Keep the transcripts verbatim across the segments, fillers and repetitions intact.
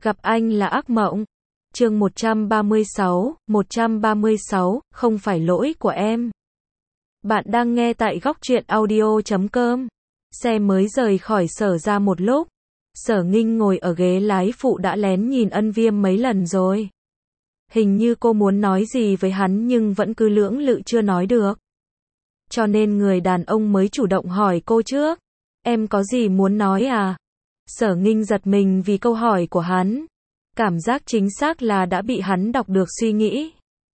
Gặp anh là ác mộng. Chương một trăm ba mươi sáu, một trăm ba mươi sáu, không phải lỗi của em. Bạn đang nghe tại góc truyện audio chấm com. Xe mới rời khỏi Sở ra một lúc. Sở Nghinh ngồi ở ghế lái phụ đã lén nhìn Ân Viêm mấy lần rồi. Hình như cô muốn nói gì với hắn nhưng vẫn cứ lưỡng lự chưa nói được. Cho nên người đàn ông mới chủ động hỏi cô trước. Em có gì muốn nói à? Sở Nghinh giật mình vì câu hỏi của hắn. Cảm giác chính xác là đã bị hắn đọc được suy nghĩ.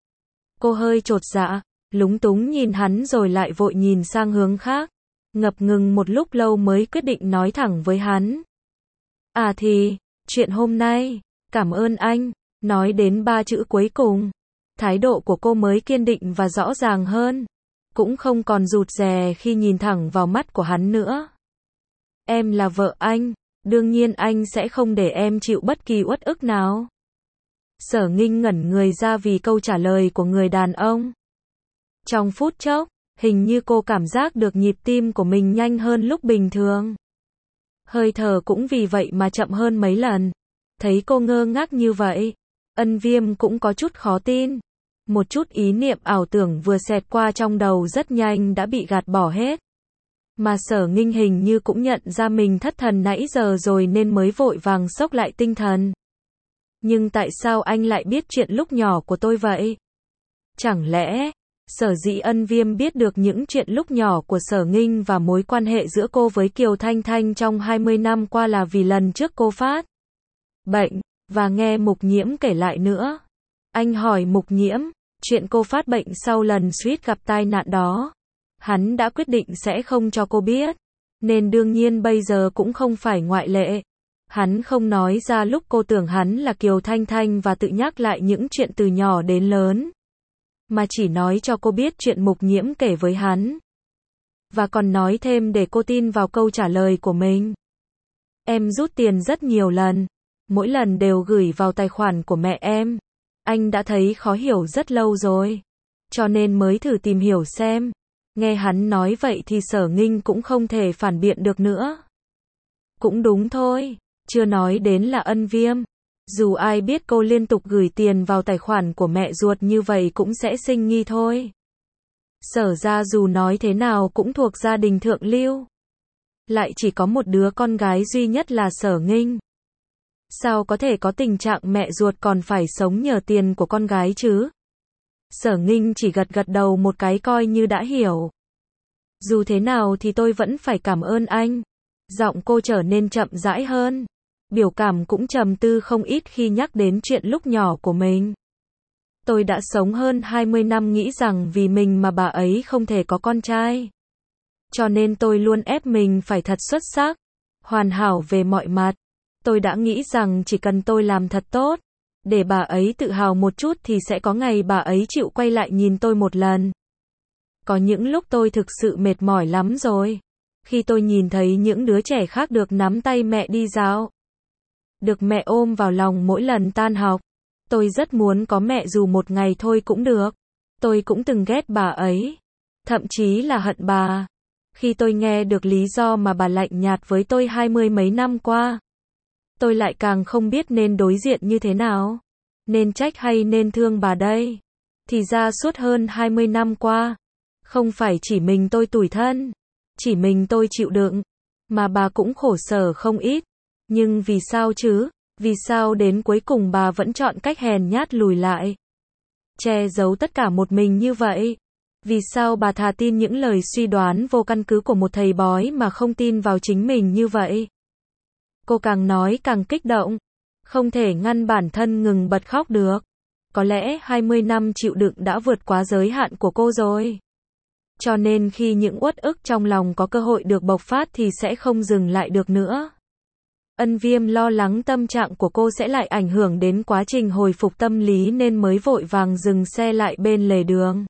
Cô hơi chột dạ, lúng túng nhìn hắn rồi lại vội nhìn sang hướng khác. Ngập ngừng một lúc lâu mới quyết định nói thẳng với hắn. À thì, chuyện hôm nay, cảm ơn anh. Nói đến ba chữ cuối cùng, thái độ của cô mới kiên định và rõ ràng hơn. Cũng không còn rụt rè khi nhìn thẳng vào mắt của hắn nữa. Em là vợ anh, đương nhiên anh sẽ không để em chịu bất kỳ uất ức nào. Sở Nghinh ngẩn người ra vì câu trả lời của người đàn ông. Trong phút chốc, hình như cô cảm giác được nhịp tim của mình nhanh hơn lúc bình thường. Hơi thở cũng vì vậy mà chậm hơn mấy lần. Thấy cô ngơ ngác như vậy, Ân Viêm cũng có chút khó tin. Một chút ý niệm ảo tưởng vừa xẹt qua trong đầu rất nhanh đã bị gạt bỏ hết. Mà Sở Nghinh hình như cũng nhận ra mình thất thần nãy giờ rồi nên mới vội vàng xốc lại tinh thần. Nhưng tại sao anh lại biết chuyện lúc nhỏ của tôi vậy? Chẳng lẽ, sở dĩ Ân Viêm biết được những chuyện lúc nhỏ của Sở Nghinh và mối quan hệ giữa cô với Kiều Thanh Thanh trong hai mươi năm qua là vì lần trước cô phát bệnh, và nghe Mục Nhiễm kể lại nữa. Anh hỏi Mục Nhiễm, chuyện cô phát bệnh sau lần suýt gặp tai nạn đó. Hắn đã quyết định sẽ không cho cô biết, nên đương nhiên bây giờ cũng không phải ngoại lệ. Hắn không nói ra lúc cô tưởng hắn là Kiều Thanh Thanh và tự nhắc lại những chuyện từ nhỏ đến lớn, mà chỉ nói cho cô biết chuyện Mục Nhiễm kể với hắn. Và còn nói thêm để cô tin vào câu trả lời của mình. Em rút tiền rất nhiều lần, mỗi lần đều gửi vào tài khoản của mẹ em. Anh đã thấy khó hiểu rất lâu rồi, cho nên mới thử tìm hiểu xem. Nghe hắn nói vậy thì Sở Nghinh cũng không thể phản biện được nữa. Cũng đúng thôi, chưa nói đến là Ân Viêm. Dù ai biết cô liên tục gửi tiền vào tài khoản của mẹ ruột như vậy cũng sẽ sinh nghi thôi. Sở ra dù nói thế nào cũng thuộc gia đình thượng lưu. Lại chỉ có một đứa con gái duy nhất là Sở Nghinh. Sao có thể có tình trạng mẹ ruột còn phải sống nhờ tiền của con gái chứ? Sở Nghinh chỉ gật gật đầu một cái coi như đã hiểu. Dù thế nào thì tôi vẫn phải cảm ơn anh. Giọng cô trở nên chậm rãi hơn. Biểu cảm cũng trầm tư không ít khi nhắc đến chuyện lúc nhỏ của mình. Tôi đã sống hơn hai mươi năm nghĩ rằng vì mình mà bà ấy không thể có con trai. Cho nên tôi luôn ép mình phải thật xuất sắc, hoàn hảo về mọi mặt. Tôi đã nghĩ rằng chỉ cần tôi làm thật tốt, để bà ấy tự hào một chút thì sẽ có ngày bà ấy chịu quay lại nhìn tôi một lần. Có những lúc tôi thực sự mệt mỏi lắm rồi. Khi tôi nhìn thấy những đứa trẻ khác được nắm tay mẹ đi dạo, được mẹ ôm vào lòng mỗi lần tan học, tôi rất muốn có mẹ dù một ngày thôi cũng được. Tôi cũng từng ghét bà ấy, thậm chí là hận bà. Khi tôi nghe được lý do mà bà lạnh nhạt với tôi hai mươi mấy năm qua, tôi lại càng không biết nên đối diện như thế nào. Nên trách hay nên thương bà đây? Thì ra suốt hơn hai mươi năm qua, không phải chỉ mình tôi tủi thân, chỉ mình tôi chịu đựng, mà bà cũng khổ sở không ít. Nhưng vì sao chứ? Vì sao đến cuối cùng bà vẫn chọn cách hèn nhát lùi lại, che giấu tất cả một mình như vậy? Vì sao bà thà tin những lời suy đoán vô căn cứ của một thầy bói mà không tin vào chính mình như vậy? Cô càng nói càng kích động, không thể ngăn bản thân ngừng bật khóc được. Có lẽ hai mươi năm chịu đựng đã vượt quá giới hạn của cô rồi. Cho nên khi những uất ức trong lòng có cơ hội được bộc phát thì sẽ không dừng lại được nữa. Ân Viêm lo lắng tâm trạng của cô sẽ lại ảnh hưởng đến quá trình hồi phục tâm lý nên mới vội vàng dừng xe lại bên lề đường,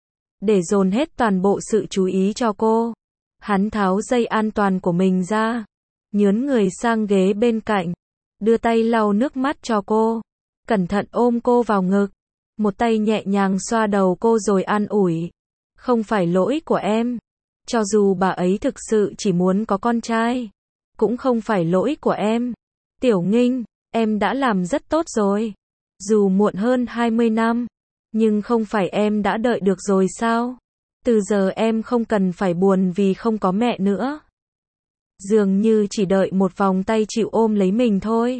để dồn hết toàn bộ sự chú ý cho cô. Hắn tháo dây an toàn của mình ra, nhướn người sang ghế bên cạnh, đưa tay lau nước mắt cho cô, cẩn thận ôm cô vào ngực, một tay nhẹ nhàng xoa đầu cô rồi an ủi. Không phải lỗi của em. Cho dù bà ấy thực sự chỉ muốn có con trai, cũng không phải lỗi của em. Tiểu Nghinh, em đã làm rất tốt rồi. Dù muộn hơn hai mươi năm, nhưng không phải em đã đợi được rồi sao? Từ giờ em không cần phải buồn vì không có mẹ nữa. Dường như chỉ đợi một vòng tay chịu ôm lấy mình thôi.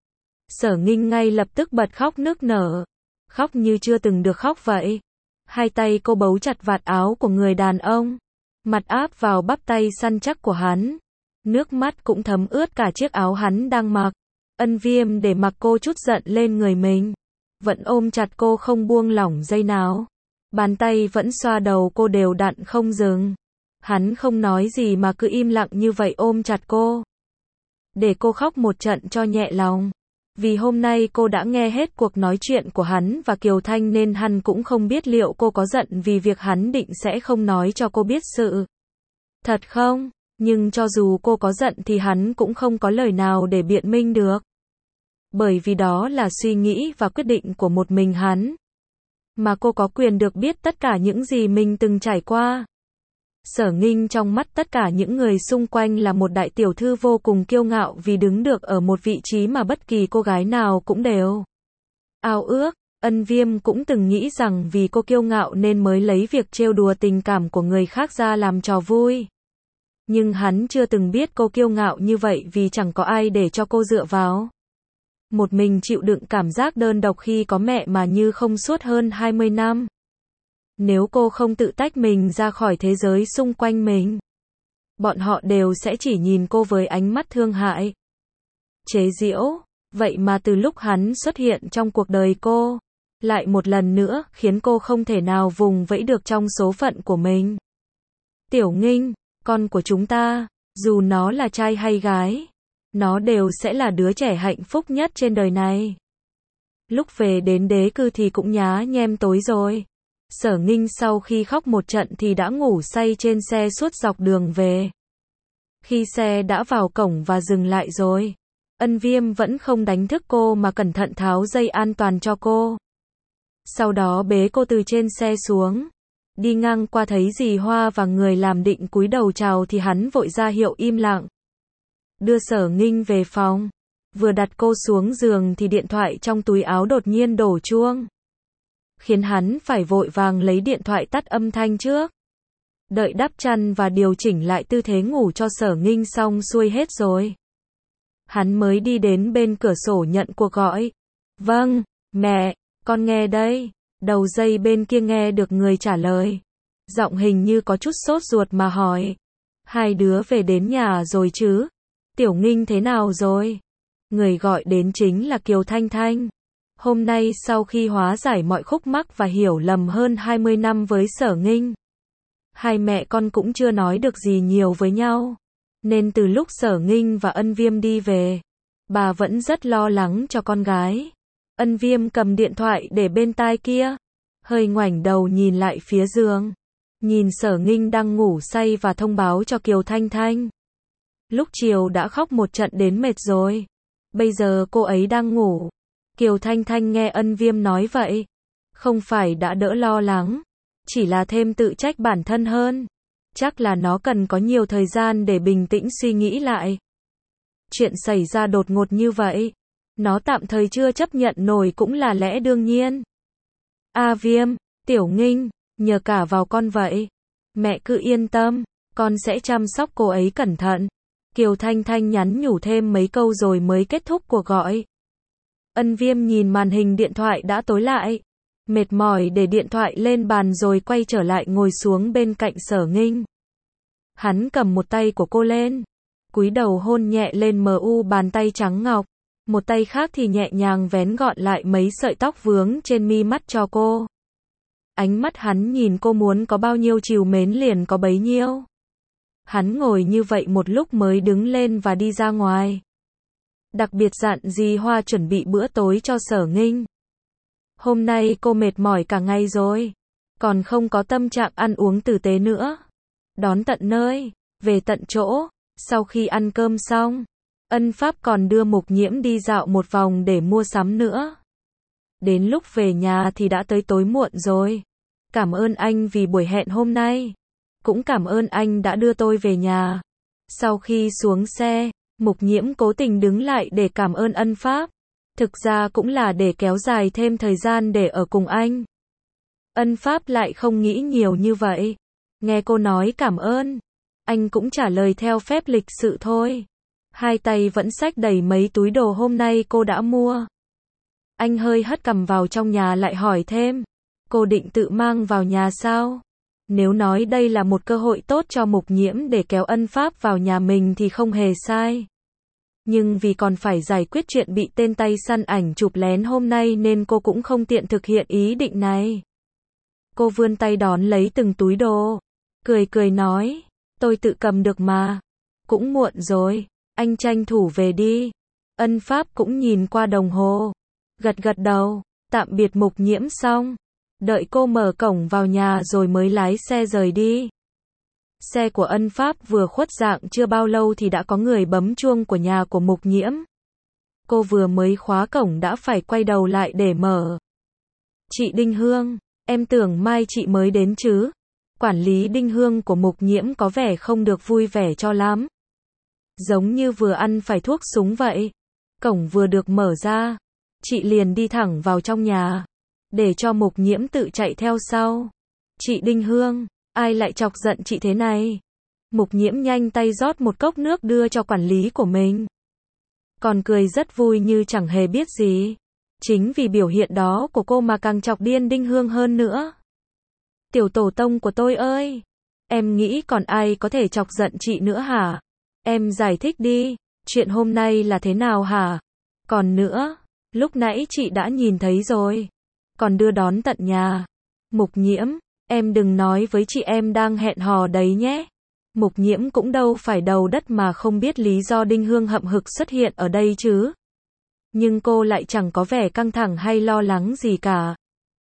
Sở Nghinh ngay lập tức bật khóc nức nở. Khóc như chưa từng được khóc vậy. Hai tay cô bấu chặt vạt áo của người đàn ông. Mặt áp vào bắp tay săn chắc của hắn. Nước mắt cũng thấm ướt cả chiếc áo hắn đang mặc. Ân Viêm để mặc cô trút giận lên người mình. Vẫn ôm chặt cô không buông lỏng giây nào. Bàn tay vẫn xoa đầu cô đều đặn không dừng. Hắn không nói gì mà cứ im lặng như vậy ôm chặt cô. Để cô khóc một trận cho nhẹ lòng. Vì hôm nay cô đã nghe hết cuộc nói chuyện của hắn và Kiều Thanh nên hắn cũng không biết liệu cô có giận vì việc hắn định sẽ không nói cho cô biết sự thật không. Nhưng cho dù cô có giận thì hắn cũng không có lời nào để biện minh được. Bởi vì đó là suy nghĩ và quyết định của một mình hắn. Mà cô có quyền được biết tất cả những gì mình từng trải qua. Sở Nghinh trong mắt tất cả những người xung quanh là một đại tiểu thư vô cùng kiêu ngạo vì đứng được ở một vị trí mà bất kỳ cô gái nào cũng đều ao ước. Ân Viêm cũng từng nghĩ rằng vì cô kiêu ngạo nên mới lấy việc trêu đùa tình cảm của người khác ra làm trò vui. Nhưng hắn chưa từng biết cô kiêu ngạo như vậy vì chẳng có ai để cho cô dựa vào. Một mình chịu đựng cảm giác đơn độc khi có mẹ mà như không suốt hơn hai mươi năm. Nếu cô không tự tách mình ra khỏi thế giới xung quanh mình, bọn họ đều sẽ chỉ nhìn cô với ánh mắt thương hại, chế giễu. Vậy mà từ lúc hắn xuất hiện trong cuộc đời cô, lại một lần nữa khiến cô không thể nào vùng vẫy được trong số phận của mình. Tiểu Nghinh, con của chúng ta, dù nó là trai hay gái, nó đều sẽ là đứa trẻ hạnh phúc nhất trên đời này. Lúc về đến đế cư thì cũng nhá nhem tối rồi. Sở Nghinh sau khi khóc một trận thì đã ngủ say trên xe suốt dọc đường về. Khi xe đã vào cổng và dừng lại rồi, Ân Viêm vẫn không đánh thức cô mà cẩn thận tháo dây an toàn cho cô. Sau đó bế cô từ trên xe xuống. Đi ngang qua thấy dì Hoa và người làm định cúi đầu chào thì hắn vội ra hiệu im lặng. Đưa Sở Nghinh về phòng. Vừa đặt cô xuống giường thì điện thoại trong túi áo đột nhiên đổ chuông. Khiến hắn phải vội vàng lấy điện thoại tắt âm thanh trước. Đợi đắp chăn và điều chỉnh lại tư thế ngủ cho Sở Nghinh xong xuôi hết rồi. Hắn mới đi đến bên cửa sổ nhận cuộc gọi. Vâng, mẹ, con nghe đây. Đầu dây bên kia nghe được người trả lời. Giọng hình như có chút sốt ruột mà hỏi. Hai đứa về đến nhà rồi chứ? Tiểu Nghinh thế nào rồi? Người gọi đến chính là Kiều Thanh Thanh. Hôm nay sau khi hóa giải mọi khúc mắc và hiểu lầm hơn hai mươi năm với Sở Nghinh, hai mẹ con cũng chưa nói được gì nhiều với nhau. Nên từ lúc Sở Nghinh và Ân Viêm đi về, bà vẫn rất lo lắng cho con gái. Ân Viêm cầm điện thoại để bên tai kia, hơi ngoảnh đầu nhìn lại phía giường. Nhìn Sở Nghinh đang ngủ say và thông báo cho Kiều Thanh Thanh. Lúc chiều đã khóc một trận đến mệt rồi. Bây giờ cô ấy đang ngủ. Kiều Thanh Thanh nghe Ân Viêm nói vậy. Không phải đã đỡ lo lắng. Chỉ là thêm tự trách bản thân hơn. Chắc là nó cần có nhiều thời gian để bình tĩnh suy nghĩ lại. Chuyện xảy ra đột ngột như vậy. Nó tạm thời chưa chấp nhận nổi cũng là lẽ đương nhiên. A Viêm, Tiểu Nghinh, nhờ cả vào con vậy. Mẹ cứ yên tâm, con sẽ chăm sóc cô ấy cẩn thận. Kiều Thanh Thanh nhắn nhủ thêm mấy câu rồi mới kết thúc cuộc gọi. Ân Viêm nhìn màn hình điện thoại đã tối lại. Mệt mỏi để điện thoại lên bàn rồi quay trở lại ngồi xuống bên cạnh Sở Nghinh. Hắn cầm một tay của cô lên. Cúi đầu hôn nhẹ lên mờ u bàn tay trắng ngọc. Một tay khác thì nhẹ nhàng vén gọn lại mấy sợi tóc vướng trên mi mắt cho cô. Ánh mắt hắn nhìn cô muốn có bao nhiêu trìu mến liền có bấy nhiêu. Hắn ngồi như vậy một lúc mới đứng lên và đi ra ngoài. Đặc biệt dặn dì Hoa chuẩn bị bữa tối cho Sở Nghinh. Hôm nay cô mệt mỏi cả ngày rồi. Còn không có tâm trạng ăn uống tử tế nữa. Đón tận nơi, về tận chỗ. Sau khi ăn cơm xong, Ân Pháp còn đưa Mục Nhiễm đi dạo một vòng để mua sắm nữa. Đến lúc về nhà thì đã tới tối muộn rồi. Cảm ơn anh vì buổi hẹn hôm nay. Cũng cảm ơn anh đã đưa tôi về nhà. Sau khi xuống xe, Mục Nhiễm cố tình đứng lại để cảm ơn Ân Pháp. Thực ra cũng là để kéo dài thêm thời gian để ở cùng anh. Ân Pháp lại không nghĩ nhiều như vậy. Nghe cô nói cảm ơn, anh cũng trả lời theo phép lịch sự thôi. Hai tay vẫn xách đầy mấy túi đồ hôm nay cô đã mua. Anh hơi hất cằm vào trong nhà lại hỏi thêm, cô định tự mang vào nhà sao? Nếu nói đây là một cơ hội tốt cho Mục Nhiễm để kéo Ân Pháp vào nhà mình thì không hề sai. Nhưng vì còn phải giải quyết chuyện bị tên tay săn ảnh chụp lén hôm nay nên cô cũng không tiện thực hiện ý định này. Cô vươn tay đón lấy từng túi đồ, cười cười nói, tôi tự cầm được mà. Cũng muộn rồi, anh tranh thủ về đi. Ân Pháp cũng nhìn qua đồng hồ, gật gật đầu, tạm biệt Mục Nhiễm xong. Đợi cô mở cổng vào nhà rồi mới lái xe rời đi. Xe của Ân Pháp vừa khuất dạng chưa bao lâu thì đã có người bấm chuông của nhà của Mục Nhiễm. Cô vừa mới khóa cổng đã phải quay đầu lại để mở. Chị Đinh Hương, em tưởng mai chị mới đến chứ. Quản lý Đinh Hương của Mục Nhiễm có vẻ không được vui vẻ cho lắm. Giống như vừa ăn phải thuốc súng vậy. Cổng vừa được mở ra, chị liền đi thẳng vào trong nhà, để cho Mục Nhiễm tự chạy theo sau. Chị Đinh Hương, ai lại chọc giận chị thế này? Mục Nhiễm nhanh tay rót một cốc nước đưa cho quản lý của mình. Còn cười rất vui như chẳng hề biết gì. Chính vì biểu hiện đó của cô mà càng chọc điên Đinh Hương hơn nữa. Tiểu tổ tông của tôi ơi! Em nghĩ còn ai có thể chọc giận chị nữa hả? Em giải thích đi, chuyện hôm nay là thế nào hả? Còn nữa, lúc nãy chị đã nhìn thấy rồi. Còn đưa đón tận nhà. Mục Nhiễm, em đừng nói với chị em đang hẹn hò đấy nhé. Mục Nhiễm cũng đâu phải đầu đất mà không biết lý do Đinh Hương hậm hực xuất hiện ở đây chứ. Nhưng cô lại chẳng có vẻ căng thẳng hay lo lắng gì cả.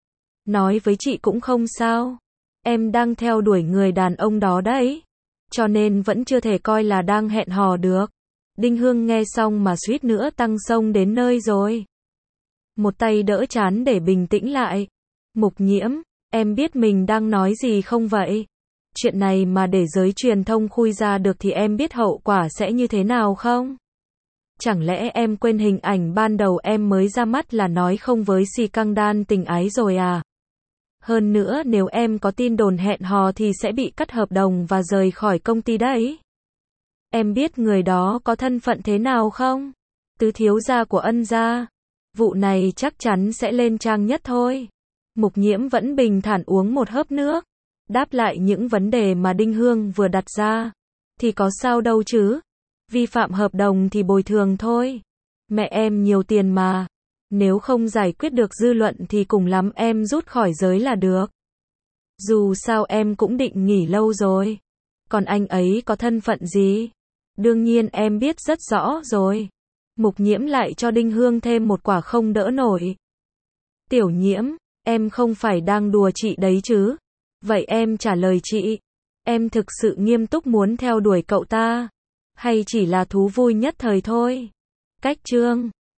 Nói với chị cũng không sao. Em đang theo đuổi người đàn ông đó đấy. Cho nên vẫn chưa thể coi là đang hẹn hò được. Đinh Hương nghe xong mà suýt nữa tăng xông đến nơi rồi. Một tay đỡ trán để bình tĩnh lại. Mục Nhiễm, em biết mình đang nói gì không vậy? Chuyện này mà để giới truyền thông khui ra được thì em biết hậu quả sẽ như thế nào không? Chẳng lẽ em quên hình ảnh ban đầu em mới ra mắt là nói không với Si Căng Đan tình ái rồi à? Hơn nữa nếu em có tin đồn hẹn hò thì sẽ bị cắt hợp đồng và rời khỏi công ty đấy. Em biết người đó có thân phận thế nào không? Tứ thiếu gia của Ân gia. Vụ này chắc chắn sẽ lên trang nhất thôi. Mục Nhiễm vẫn bình thản uống một hớp nước. Đáp lại những vấn đề mà Đinh Hương vừa đặt ra. Thì có sao đâu chứ? Vi phạm hợp đồng thì bồi thường thôi. Mẹ em nhiều tiền mà. Nếu không giải quyết được dư luận thì cùng lắm em rút khỏi giới là được. Dù sao em cũng định nghỉ lâu rồi. Còn anh ấy có thân phận gì? Đương nhiên em biết rất rõ rồi. Mục Nhiễm lại cho Đinh Hương thêm một quả không đỡ nổi. Tiểu Nhiễm, em không phải đang đùa chị đấy chứ? Vậy em trả lời chị. Em thực sự nghiêm túc muốn theo đuổi cậu ta? Hay chỉ là thú vui nhất thời thôi? Cách chương